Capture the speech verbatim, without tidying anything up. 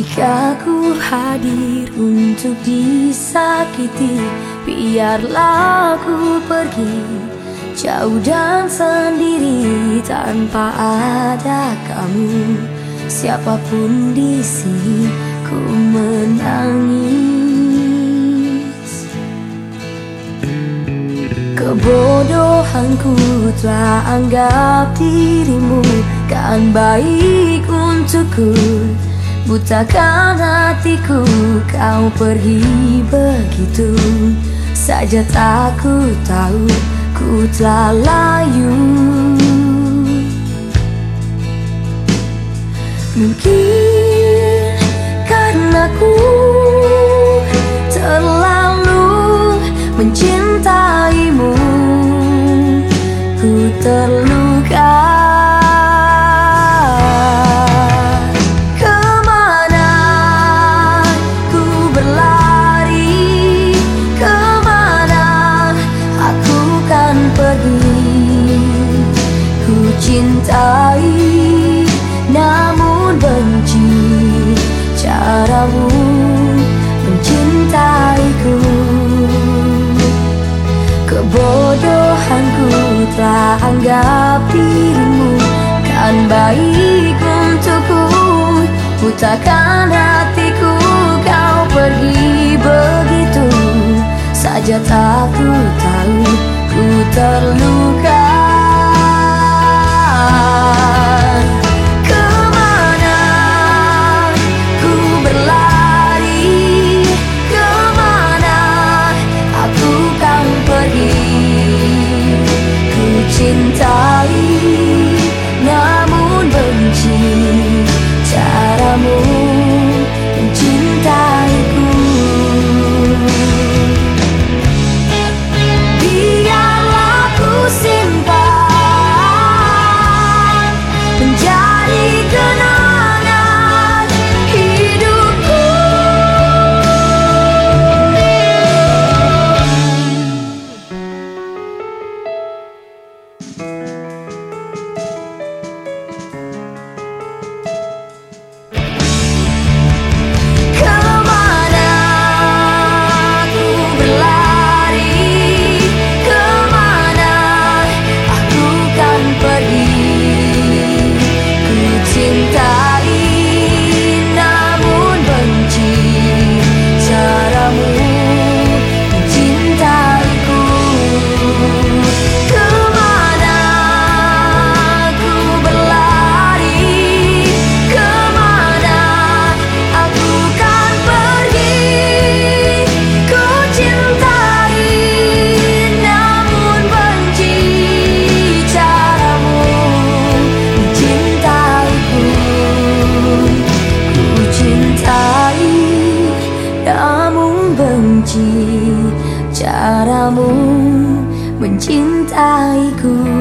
Jika ku hadir untuk disakiti, biarlah ku pergi jauh dan sendiri tanpa ada kamu. Siapapun di sini ku menangis. Kebodohanku telah anggap dirimu kan baik untukku. Butakan hatiku, kau pergi begitu saja, tak ku tahu ku telah layu. Mungkin karena ku terlalu mencintaimu, ku terluka. Cintai namun benci caramu mencintaiku. Kebodohanku telah anggap dirimu kan baik untukku. Butakan hatiku, kau pergi begitu saja, tak ku tahu ku terluka. Kemana ku berlari, kemana aku kan pergi. Ku cintai namun benci caramu mencintaiku. Biarlah ku simpan kenangan hidupku. Kemana ku berlari, kemana aku kan pergi. Cintai namun benci caramu mencintaiku. Kemana ku berlari, kemana aku kan pergi. Ku cintai namun benci caramu mencintai. Ku cintai namun benci caramu mencintaiku.